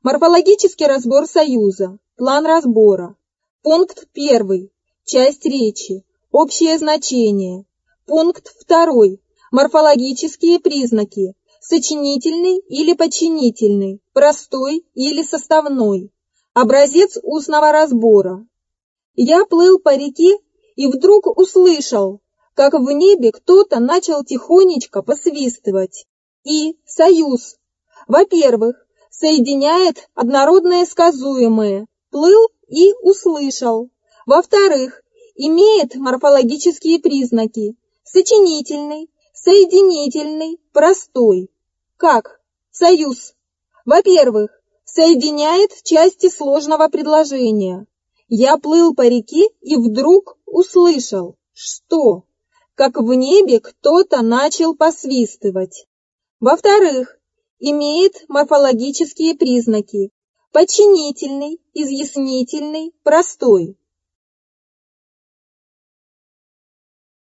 Морфологический разбор союза. План разбора. Пункт 1. Часть речи. Общее значение. Пункт 2. Морфологические признаки. Сочинительный или подчинительный, простой или составной. Образец устного разбора. Я плыл по реке и вдруг услышал, как в небе кто-то начал тихонечко посвистывать. И союз. Во-первых, соединяет однородное сказуемое «плыл» и «услышал». Во-вторых, имеет морфологические признаки сочинительный, соединительный, простой. Как? Союз. Во-первых, соединяет части сложного предложения. Я плыл по реке и вдруг услышал, что, как в небе кто-то начал посвистывать. Во-вторых, имеет морфологические признаки подчинительный, изъяснительный, простой.